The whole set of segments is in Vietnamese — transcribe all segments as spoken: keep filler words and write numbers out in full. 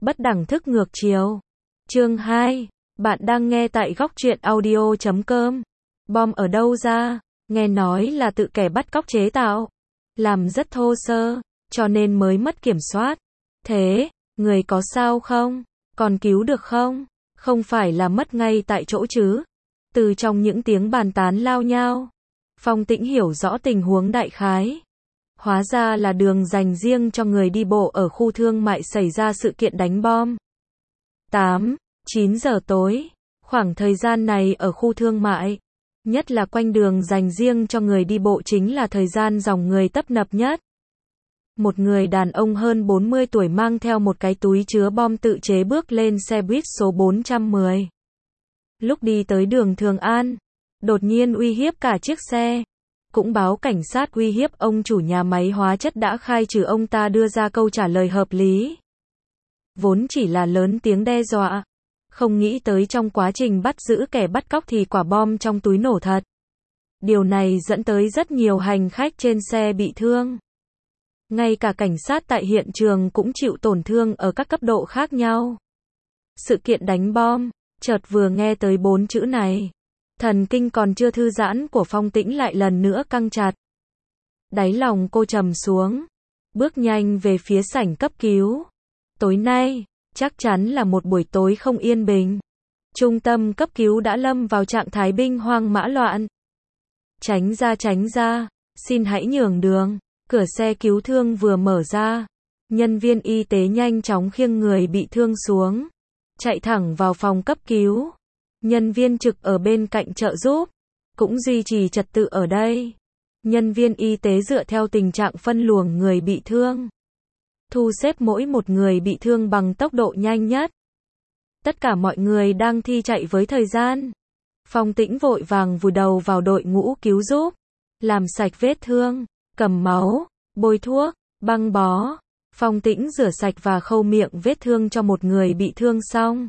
Bất đẳng thức ngược chiều. Chương hai. Bạn đang nghe tại góc truyện audio chấm com. Bom ở đâu ra? Nghe nói là tự kẻ bắt cóc chế tạo. Làm rất thô sơ, cho nên mới mất kiểm soát. Thế, người có sao không? Còn cứu được không? Không phải là mất ngay tại chỗ chứ? Từ trong những tiếng bàn tán lao nhao, Phong Tĩnh hiểu rõ tình huống đại khái. Hóa ra là đường dành riêng cho người đi bộ ở khu thương mại xảy ra sự kiện đánh bom. tám, chín giờ tối, khoảng thời gian này ở khu thương mại, nhất là quanh đường dành riêng cho người đi bộ chính là thời gian dòng người tấp nập nhất. Một người đàn ông hơn bốn mươi tuổi mang theo một cái túi chứa bom tự chế bước lên xe buýt số bốn trăm mười. Lúc đi tới đường Thường An, đột nhiên uy hiếp cả chiếc xe. Cũng báo cảnh sát uy hiếp ông chủ nhà máy hóa chất đã khai trừ ông ta đưa ra câu trả lời hợp lý. Vốn chỉ là lớn tiếng đe dọa. Không nghĩ tới trong quá trình bắt giữ kẻ bắt cóc thì quả bom trong túi nổ thật. Điều này dẫn tới rất nhiều hành khách trên xe bị thương. Ngay cả cảnh sát tại hiện trường cũng chịu tổn thương ở các cấp độ khác nhau. Sự kiện đánh bom, chợt vừa nghe tới bốn chữ này. Thần kinh còn chưa thư giãn của Phong Tĩnh lại lần nữa căng chặt. Đáy lòng cô trầm xuống, bước nhanh về phía sảnh cấp cứu. Tối nay, chắc chắn là một buổi tối không yên bình. Trung tâm cấp cứu đã lâm vào trạng thái binh hoang mã loạn. Tránh ra tránh ra, xin hãy nhường đường. Cửa xe cứu thương vừa mở ra, nhân viên y tế nhanh chóng khiêng người bị thương xuống, chạy thẳng vào phòng cấp cứu. Nhân viên trực ở bên cạnh trợ giúp, cũng duy trì trật tự ở đây. Nhân viên y tế dựa theo tình trạng phân luồng người bị thương, thu xếp mỗi một người bị thương bằng tốc độ nhanh nhất. Tất cả mọi người đang thi chạy với thời gian. Phong Tĩnh vội vàng vùi đầu vào đội ngũ cứu giúp, làm sạch vết thương, cầm máu, bôi thuốc, băng bó. Phong Tĩnh rửa sạch và khâu miệng vết thương cho một người bị thương xong,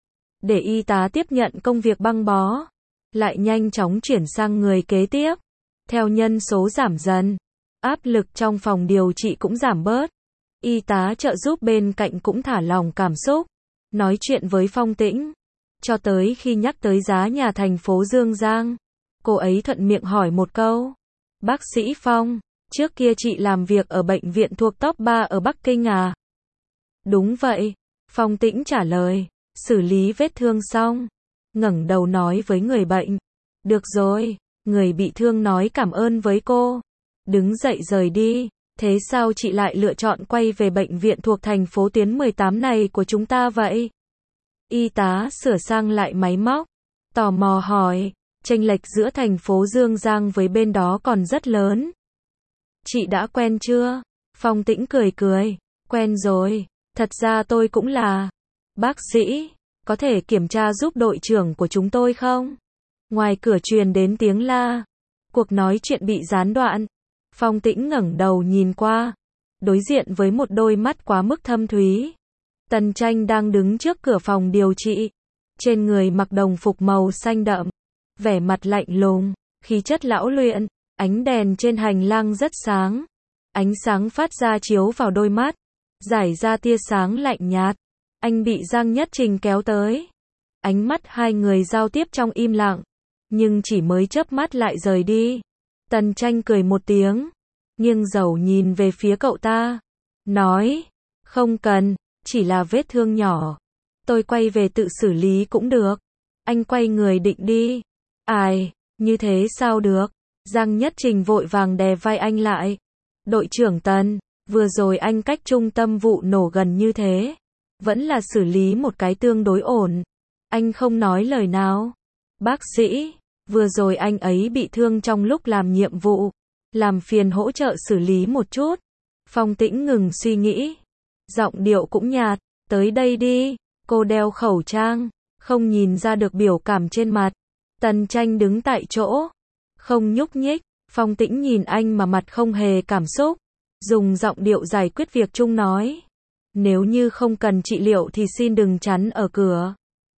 để y tá tiếp nhận công việc băng bó, lại nhanh chóng chuyển sang người kế tiếp. Theo nhân số giảm dần, áp lực trong phòng điều trị cũng giảm bớt. Y tá trợ giúp bên cạnh cũng thả lỏng cảm xúc, nói chuyện với Phong Tĩnh. Cho tới khi nhắc tới giá nhà thành phố Dương Giang, cô ấy thuận miệng hỏi một câu. Bác sĩ Phong, trước kia chị làm việc ở bệnh viện thuộc top ba ở Bắc Kinh à? Đúng vậy, Phong Tĩnh trả lời. Xử lý vết thương xong, ngẩng đầu nói với người bệnh. Được rồi, người bị thương nói cảm ơn với cô. Đứng dậy rời đi. Thế sao chị lại lựa chọn quay về bệnh viện thuộc thành phố tuyến mười tám này của chúng ta vậy? Y tá sửa sang lại máy móc, tò mò hỏi. Chênh lệch giữa thành phố Dương Giang với bên đó còn rất lớn. Chị đã quen chưa? Phong Tĩnh cười cười. Quen rồi, thật ra tôi cũng là. Bác sĩ, có thể kiểm tra giúp đội trưởng của chúng tôi không? Ngoài cửa truyền đến tiếng la. Cuộc nói chuyện bị gián đoạn. Phong Tĩnh ngẩng đầu nhìn qua, đối diện với một đôi mắt quá mức thâm thúy. Tần Tranh đang đứng trước cửa phòng điều trị. Trên người mặc đồng phục màu xanh đậm, vẻ mặt lạnh lùng, khí chất lão luyện. Ánh đèn trên hành lang rất sáng. Ánh sáng phát ra chiếu vào đôi mắt, giải ra tia sáng lạnh nhạt. Anh bị Giang Nhất Trình kéo tới. Ánh mắt hai người giao tiếp trong im lặng, nhưng chỉ mới chớp mắt lại rời đi. Tần Tranh cười một tiếng, nghiêng đầu nhìn về phía cậu ta, nói, không cần, chỉ là vết thương nhỏ. Tôi quay về tự xử lý cũng được. Anh quay người định đi. Ai, như thế sao được? Giang Nhất Trình vội vàng đè vai anh lại. Đội trưởng Tần, vừa rồi anh cách trung tâm vụ nổ gần như thế, vẫn là xử lý một cái tương đối ổn. Anh không nói lời nào. Bác sĩ, vừa rồi anh ấy bị thương trong lúc làm nhiệm vụ, làm phiền hỗ trợ xử lý một chút. Phong Tĩnh ngừng suy nghĩ, giọng điệu cũng nhạt. Tới đây đi. Cô đeo khẩu trang, không nhìn ra được biểu cảm trên mặt. Tần Tranh đứng tại chỗ, không nhúc nhích. Phong Tĩnh nhìn anh mà mặt không hề cảm xúc, dùng giọng điệu giải quyết việc chung nói. Nếu như không cần trị liệu thì xin đừng chắn ở cửa,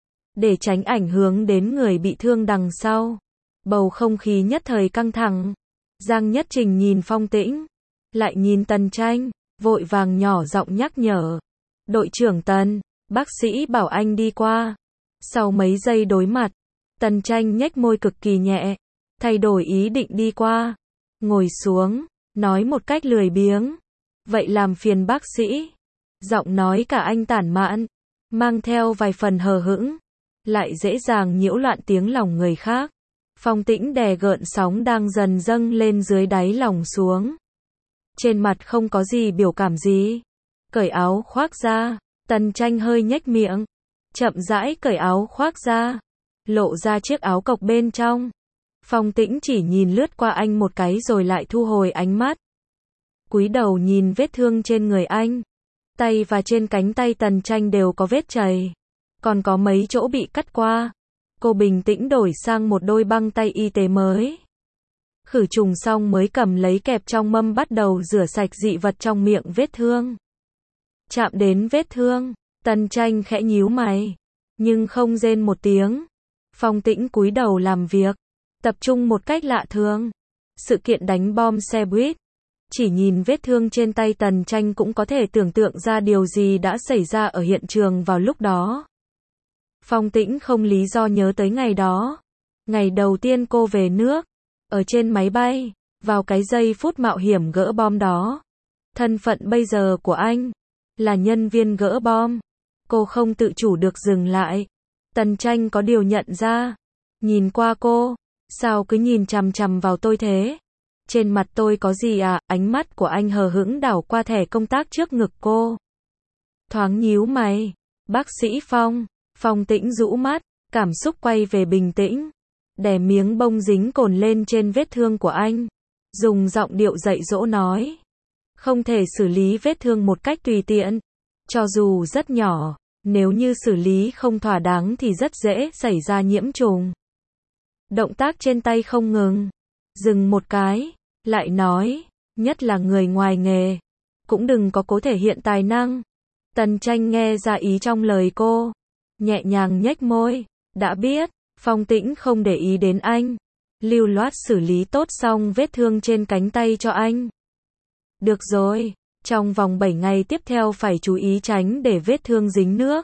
để tránh ảnh hưởng đến người bị thương đằng sau. Bầu không khí nhất thời căng thẳng. Giang Nhất Trình nhìn Phong Tĩnh, lại nhìn Tần Tranh, vội vàng nhỏ giọng nhắc nhở. Đội trưởng Tần, bác sĩ bảo anh đi qua. Sau mấy giây đối mặt, Tần Tranh nhếch môi cực kỳ nhẹ, thay đổi ý định đi qua. Ngồi xuống, nói một cách lười biếng. Vậy làm phiền bác sĩ. Giọng nói cả anh tản mạn, mang theo vài phần hờ hững, lại dễ dàng nhiễu loạn tiếng lòng người khác. Phong Tĩnh đè gợn sóng đang dần dâng lên dưới đáy lòng xuống. Trên mặt không có gì biểu cảm gì. Cởi áo khoác ra, Tần Tranh hơi nhếch miệng, chậm rãi cởi áo khoác ra, lộ ra chiếc áo cộc bên trong. Phong Tĩnh chỉ nhìn lướt qua anh một cái rồi lại thu hồi ánh mắt. Cúi đầu nhìn vết thương trên người anh. Tay và trên cánh tay Tần Tranh đều có vết chày, còn có mấy chỗ bị cắt qua. Cô bình tĩnh đổi sang một đôi băng tay y tế mới. Khử trùng xong mới cầm lấy kẹp trong mâm bắt đầu rửa sạch dị vật trong miệng vết thương. Chạm đến vết thương, Tần Tranh khẽ nhíu mày, nhưng không rên một tiếng. Phong Tĩnh cúi đầu làm việc, tập trung một cách lạ thường. Sự kiện đánh bom xe buýt. Chỉ nhìn vết thương trên tay Tần Tranh cũng có thể tưởng tượng ra điều gì đã xảy ra ở hiện trường vào lúc đó. Phong Tĩnh không lý do nhớ tới ngày đó. Ngày đầu tiên cô về nước, ở trên máy bay, vào cái giây phút mạo hiểm gỡ bom đó. Thân phận bây giờ của anh là nhân viên gỡ bom. Cô không tự chủ được dừng lại. Tần Tranh có điều nhận ra. Nhìn qua cô, sao cứ nhìn chằm chằm vào tôi thế? Trên mặt tôi có gì à? Ánh mắt của anh hờ hững đảo qua thẻ công tác trước ngực cô. Thoáng nhíu mày. Bác sĩ Phong. Phong Tĩnh rũ mắt, cảm xúc quay về bình tĩnh. Đè miếng bông dính cồn lên trên vết thương của anh. Dùng giọng điệu dạy dỗ nói. Không thể xử lý vết thương một cách tùy tiện. Cho dù rất nhỏ, nếu như xử lý không thỏa đáng thì rất dễ xảy ra nhiễm trùng. Động tác trên tay không ngừng. Dừng một cái, lại nói, nhất là người ngoài nghề, cũng đừng có cố thể hiện tài năng. Tần Tranh nghe ra ý trong lời cô, nhẹ nhàng nhếch môi, đã biết. Phong Tĩnh không để ý đến anh, lưu loát xử lý tốt xong vết thương trên cánh tay cho anh. Được rồi, trong vòng bảy ngày tiếp theo phải chú ý tránh để vết thương dính nước.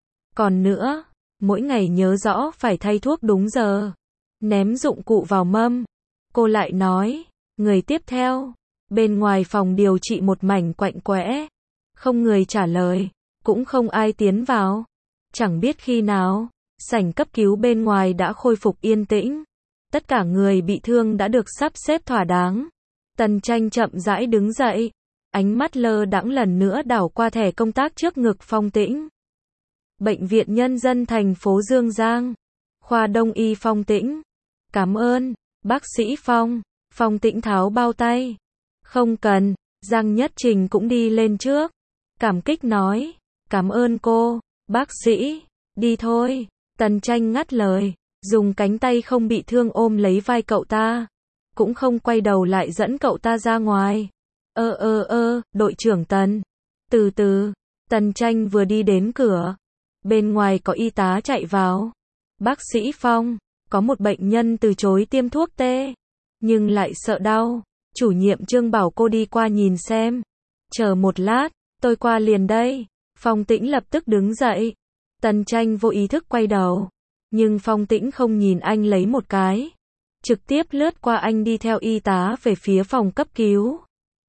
Còn nữa, mỗi ngày nhớ rõ phải thay thuốc đúng giờ. Ném dụng cụ vào mâm. Cô lại nói, người tiếp theo. Bên ngoài phòng điều trị một mảnh quạnh quẽ. Không người trả lời, cũng không ai tiến vào. Chẳng biết khi nào, sảnh cấp cứu bên ngoài đã khôi phục yên tĩnh. Tất cả người bị thương đã được sắp xếp thỏa đáng. Tần Tranh chậm rãi đứng dậy. Ánh mắt lơ đãng lần nữa đảo qua thẻ công tác trước ngực Phong Tĩnh. Bệnh viện Nhân dân thành phố Dương Giang. Khoa Đông y Phong Tĩnh. Cảm ơn, bác sĩ Phong. Phong Tĩnh tháo bao tay. Không cần, Giang Nhất Trình cũng đi lên trước. Cảm kích nói, cảm ơn cô, bác sĩ, đi thôi. Tần Tranh ngắt lời, dùng cánh tay không bị thương ôm lấy vai cậu ta. Cũng không quay đầu lại dẫn cậu ta ra ngoài. Ơ ơ ơ, đội trưởng Tần. Từ từ, Tần Tranh vừa đi đến cửa. Bên ngoài có y tá chạy vào. Bác sĩ Phong, có một bệnh nhân từ chối tiêm thuốc tê, nhưng lại sợ đau. Chủ nhiệm Trương bảo cô đi qua nhìn xem. Chờ một lát, tôi qua liền đây. Phong Tĩnh lập tức đứng dậy. Tần Tranh vô ý thức quay đầu. Nhưng Phong Tĩnh không nhìn anh lấy một cái. Trực tiếp lướt qua anh đi theo y tá về phía phòng cấp cứu.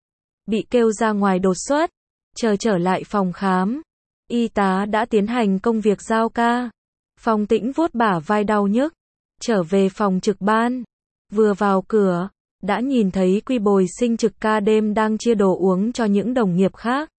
Bị kêu ra ngoài đột xuất. Chờ trở lại phòng khám. Y tá đã tiến hành công việc giao ca. Phong Tĩnh vuốt bả vai đau nhức. Trở về phòng trực ban. Vừa vào cửa, đã nhìn thấy Quy Bồi Sinh trực ca đêm đang chia đồ uống cho những đồng nghiệp khác.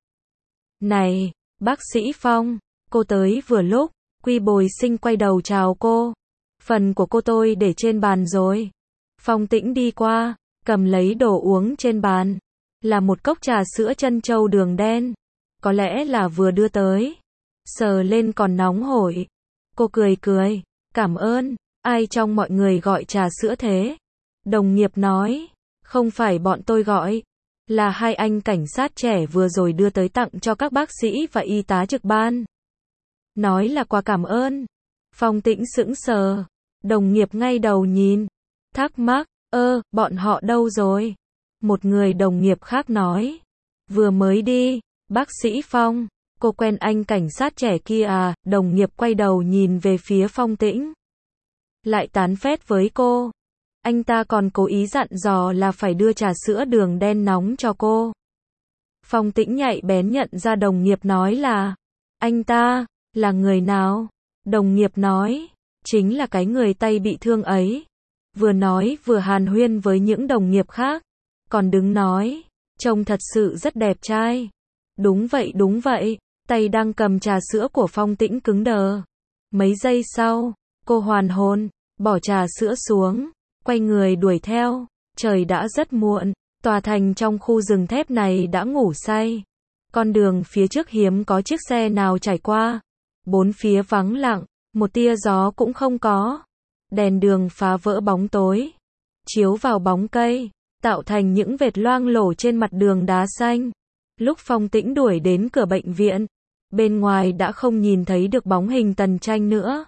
Này, bác sĩ Phong, cô tới vừa lúc. Quy Bồi Sinh quay đầu chào cô. Phần của cô tôi để trên bàn rồi. Phong Tĩnh đi qua, cầm lấy đồ uống trên bàn. Là một cốc trà sữa trân châu đường đen. Có lẽ là vừa đưa tới. Sờ lên còn nóng hổi. Cô cười cười, cảm ơn. Ai trong mọi người gọi trà sữa thế? Đồng nghiệp nói, không phải bọn tôi gọi. Là hai anh cảnh sát trẻ vừa rồi đưa tới tặng cho các bác sĩ và y tá trực ban. Nói là quà cảm ơn. Phong Tĩnh sững sờ. Đồng nghiệp ngay đầu nhìn. Thắc mắc, ơ, bọn họ đâu rồi? Một người đồng nghiệp khác nói. Vừa mới đi, bác sĩ Phong. Cô quen anh cảnh sát trẻ kia à? Đồng nghiệp quay đầu nhìn về phía Phong Tĩnh. Lại tán phét với cô. Anh ta còn cố ý dặn dò là phải đưa trà sữa đường đen nóng cho cô. Phong Tĩnh nhạy bén nhận ra đồng nghiệp nói là, anh ta, là người nào? Đồng nghiệp nói, chính là cái người tay bị thương ấy. Vừa nói vừa hàn huyên với những đồng nghiệp khác, còn đứng nói, trông thật sự rất đẹp trai. Đúng vậy đúng vậy, tay đang cầm trà sữa của Phong Tĩnh cứng đờ. Mấy giây sau, cô hoàn hồn, bỏ trà sữa xuống, quay người đuổi theo. Trời đã rất muộn, tòa thành trong khu rừng thép này đã ngủ say. Con đường phía trước hiếm có chiếc xe nào trải qua. Bốn phía vắng lặng, một tia gió cũng không có. Đèn đường phá vỡ bóng tối, chiếu vào bóng cây, tạo thành những vệt loang lổ trên mặt đường đá xanh. Lúc Phong Tĩnh đuổi đến cửa bệnh viện, bên ngoài đã không nhìn thấy được bóng hình Tần Tranh nữa.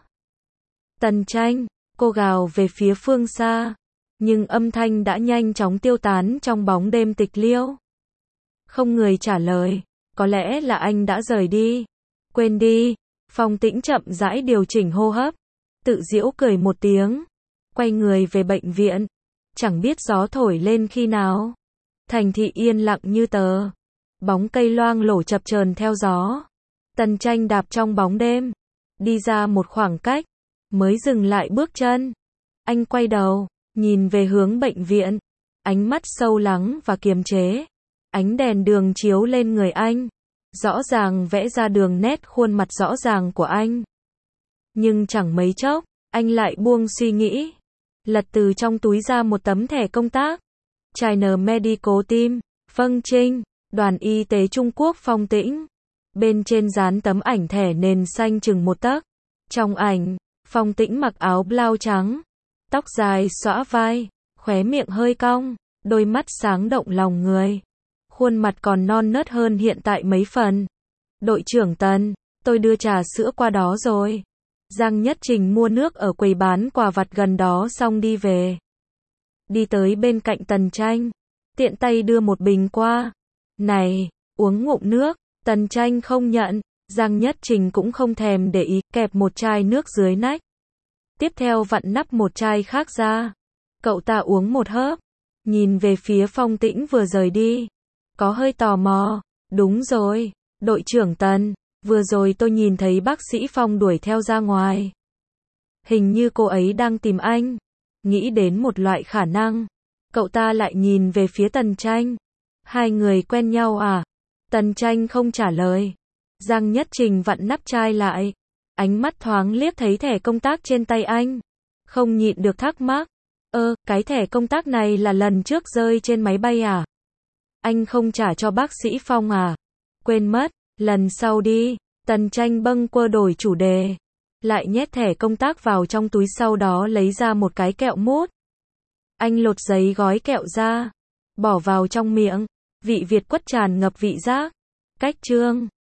Tần Tranh, cô gào về phía phương xa, nhưng âm thanh đã nhanh chóng tiêu tán trong bóng đêm tịch liêu. Không người trả lời, có lẽ là anh đã rời đi. Quên đi, Phong Tĩnh chậm rãi điều chỉnh hô hấp, tự giễu cười một tiếng, quay người về bệnh viện. Chẳng biết gió thổi lên khi nào, thành thị yên lặng như tờ, bóng cây loang lổ chập chờn theo gió. Tần Tranh đạp trong bóng đêm, đi ra một khoảng cách, mới dừng lại bước chân. Anh quay đầu, nhìn về hướng bệnh viện, ánh mắt sâu lắng và kiềm chế. Ánh đèn đường chiếu lên người anh, rõ ràng vẽ ra đường nét khuôn mặt rõ ràng của anh. Nhưng chẳng mấy chốc, anh lại buông suy nghĩ, lật từ trong túi ra một tấm thẻ công tác. China Medical Team, Vâng Trinh, đoàn y tế Trung Quốc Phong Tĩnh. Bên trên dán tấm ảnh thẻ nền xanh chừng một tấc. Trong ảnh, Phong Tĩnh mặc áo blau trắng, tóc dài xõa vai, khóe miệng hơi cong, đôi mắt sáng động lòng người. Khuôn mặt còn non nớt hơn hiện tại mấy phần. Đội trưởng Tần, tôi đưa trà sữa qua đó rồi. Giang Nhất Trình mua nước ở quầy bán quà vặt gần đó xong đi về. Đi tới bên cạnh Tần Tranh, tiện tay đưa một bình qua. Này, uống ngụm nước. Tần Tranh không nhận, Giang Nhất Trình cũng không thèm để ý, kẹp một chai nước dưới nách. Tiếp theo vặn nắp một chai khác ra. Cậu ta uống một hớp, nhìn về phía Phong Tĩnh vừa rời đi. Có hơi tò mò, đúng rồi, đội trưởng Tần, vừa rồi tôi nhìn thấy bác sĩ Phong đuổi theo ra ngoài. Hình như cô ấy đang tìm anh. Nghĩ đến một loại khả năng, cậu ta lại nhìn về phía Tần Tranh. Hai người quen nhau à? Tần Tranh không trả lời. Giang Nhất Trình vặn nắp chai lại, ánh mắt thoáng liếc thấy thẻ công tác trên tay anh, không nhịn được thắc mắc. Ơ, cái thẻ công tác này là lần trước rơi trên máy bay à? Anh không trả cho bác sĩ Phong à? Quên mất, lần sau đi. Tần Tranh bâng quơ đổi chủ đề, lại nhét thẻ công tác vào trong túi, sau đó lấy ra một cái kẹo mút. Anh lột giấy gói kẹo ra, bỏ vào trong miệng, vị Việt quất tràn ngập vị giác. Cách chương